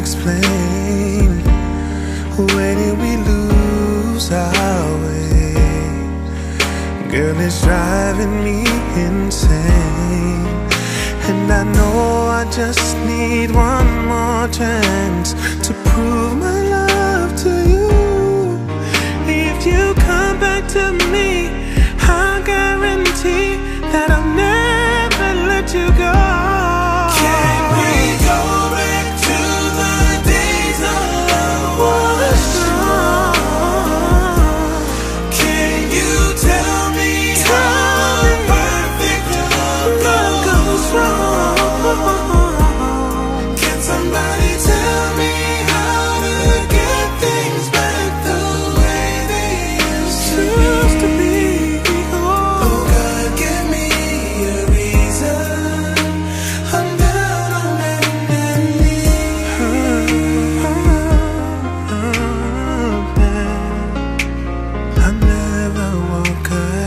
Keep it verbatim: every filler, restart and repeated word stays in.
explain. Where did we lose our way? Girl, it's driving me insane. And I know I just need one more chance to prove my